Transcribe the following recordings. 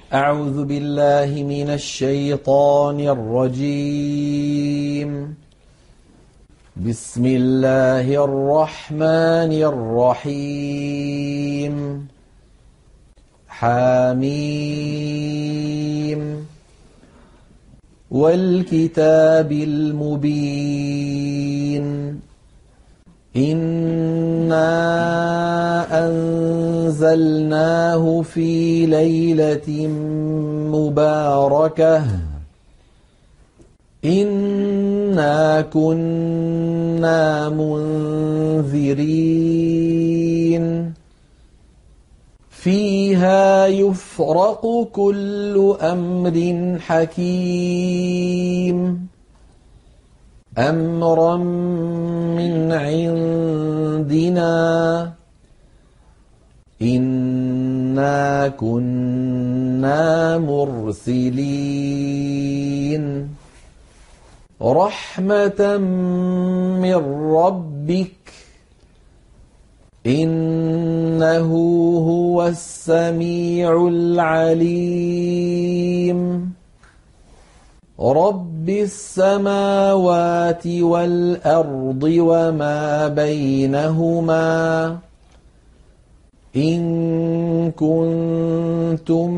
أعوذ بالله من الشيطان الرجيم. بسم الله الرحمن الرحيم. حميم والكتاب المبين. إنا أنزلناه في ليلة مباركة إنا كنا منذرين فيها يفرق كل أمر حكيم أمرا من عندنا إنا كنا مرسلين رحمة من ربك إنه هو السميع العليم رب السماوات والأرض وما بينهما إن كنتم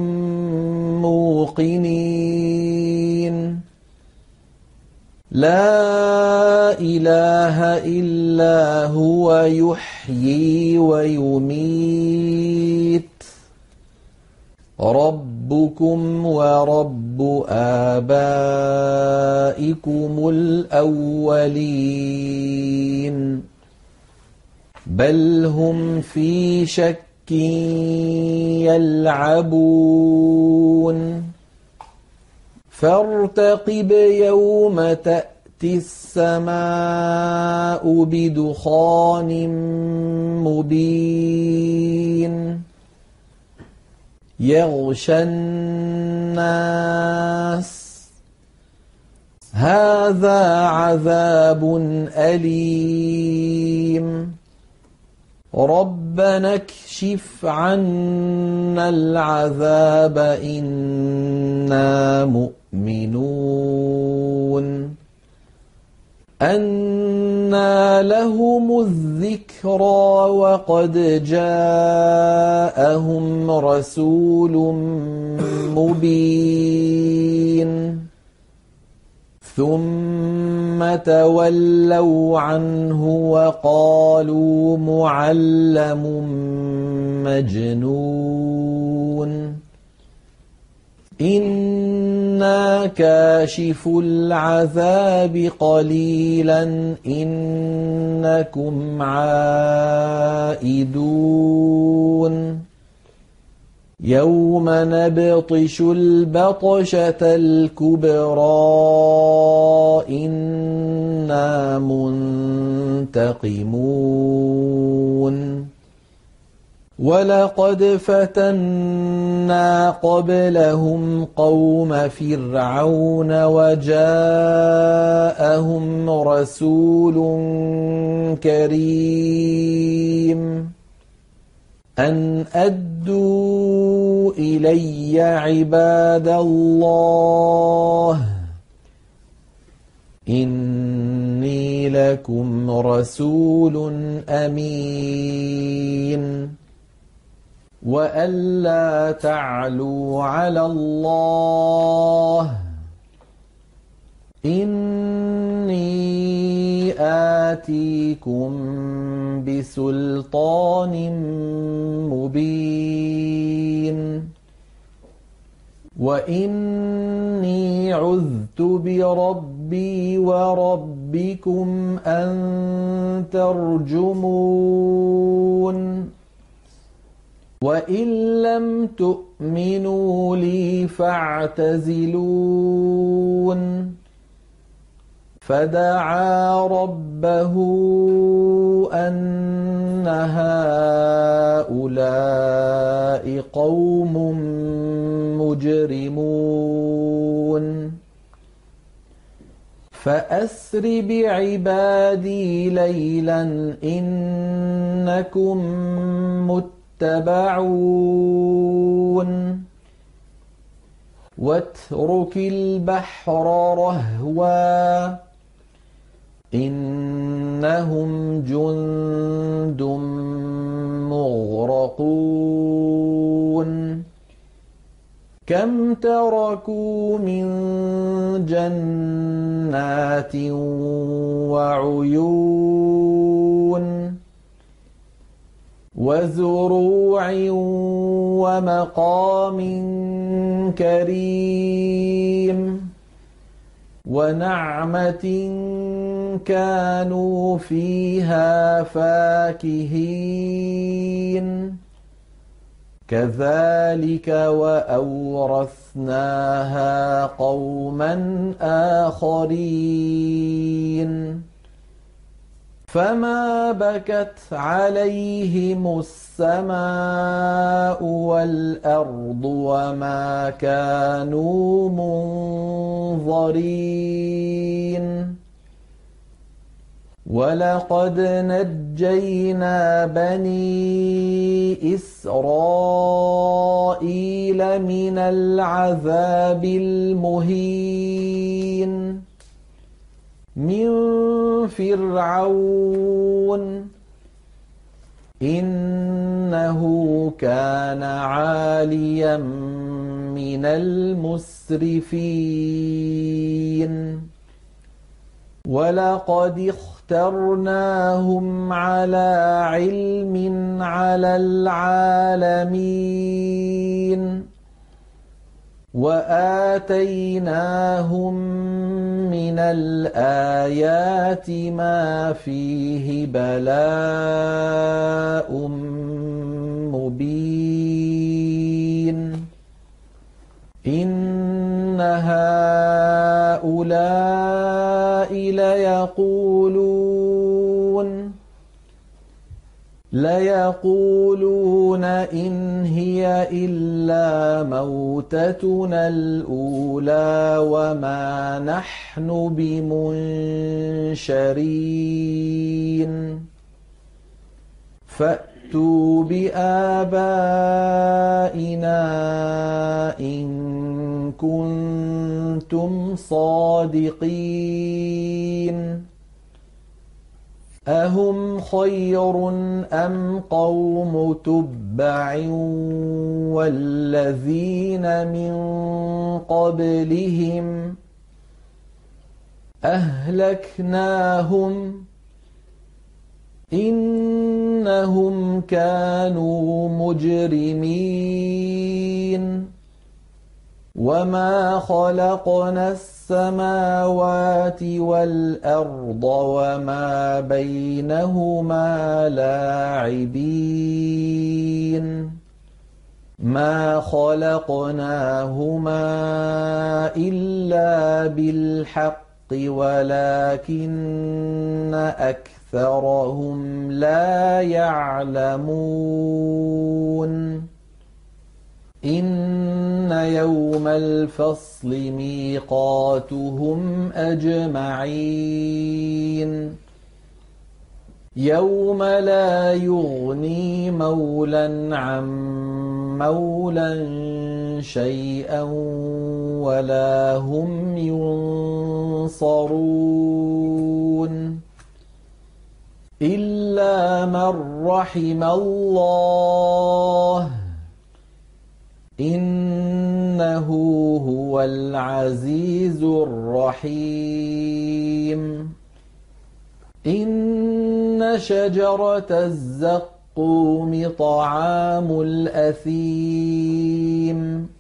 موقنين لا إله إلا هو يحيي ويميت ربكم ورب آبائكم الأولين بل هم في شك يلعبون فارتقب يوم تأتي السماء بدخان مبين يغشى الناس هذا عذاب أليم ربنا اكشف عنا العذاب إنا مؤمنون أنى لهم الذكرى وقد جاءهم رسول مبين ثم تولوا عنه وقالوا معلم مجنون إنا كاشف العذاب قليلا إنكم عائدون يوم نبطش البطشة الكبرى إنا منتقمون ولقد فتنا قبلهم قوم فرعون وجاءهم رسول كريم أن أدوا إلي عباد الله إني لكم رسول أمين وألا تعلوا على الله إني آتيكم بسلطان مبين وإني عذت بربي وربكم أن ترجمون وإن لم تؤمنوا لي فاعتزلون فدعا ربه أن هؤلاء قوم مجرمون فأسر بعبادي ليلا إنكم متبعون واترك البحر رهوا إنهم جند مغرقون كم تركوا من جنات وعيون وزروع ومقام كريم ونعمة كانوا فيها فاكهين كذلك وأورثناها قوما آخرين فما بكت عليهم السماء والأرض وما كانوا منظرين ولقد نجينا بني إسرائيل من العذاب المهين من فرعون إنه كان عاليا من المسرفين ولقد اخترناهم على علم على العالمين وآتيناهم من الآيات ما فيه بلاء مبين إن هؤلاء ليقولون إن هي إلا موتتنا الأولى وما نحن بمنشرين فأتوا بآبائنا إن كنتم صادقين أهم خير أم قوم تبع والذين من قبلهم أهلكناهم إنهم كانوا مجرمين وما خلقنا السماوات والأرض وما بينهما لاعبين ما خلقناهما إلا بالحق ولكن أكثرهم لا يعلمون إن يوم الفصل ميقاتهم أجمعين يوم لا يغني مولا عن مولا شيئا ولا هم ينصرون إلا من رحم الله إنه هو العزيز الرحيم إن شجرة الزقوم طعام الأثيم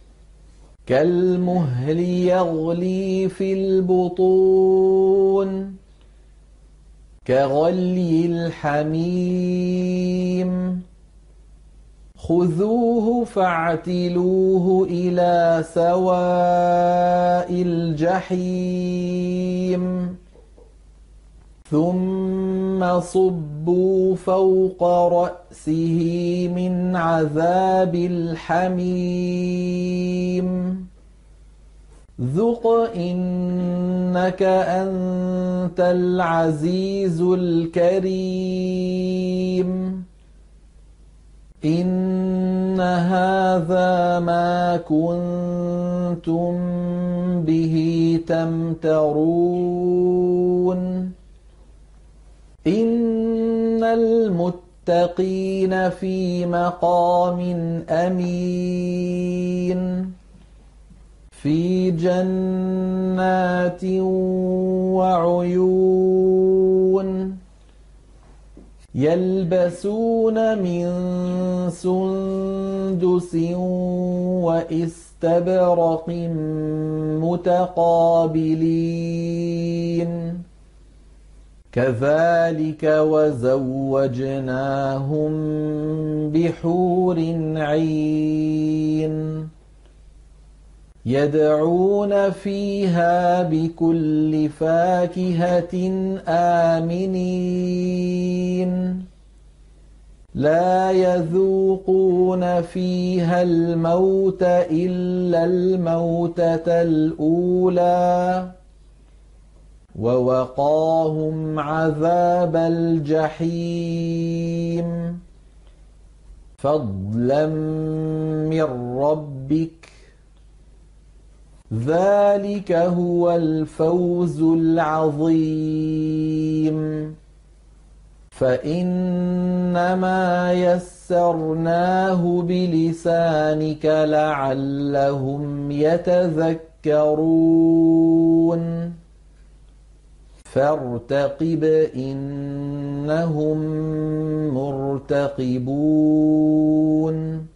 كالمهل يغلي في البطون كغلي الحميم خذوه فاعتلوه إلى سواء الجحيم ثم صبوا فوق رأسه من عذاب الحميم ذق إنك أنت العزيز الكريم إن هذا ما كنتم به تمترون إن المتقين في مقام أمين في جنات وعيون يلبسون من سندس وإستبرق متقابلين كذلك وزوجناهم بحور عين يدعون فيها بكل فاكهة آمنين لا يذوقون فيها الموت إلا الموتة الأولى ووقاهم عذاب الجحيم فضلا من ربك ذلك هو الفوز العظيم فإنما يسرناه بلسانك لعلهم يتذكرون فارتقب إنهم مرتقبون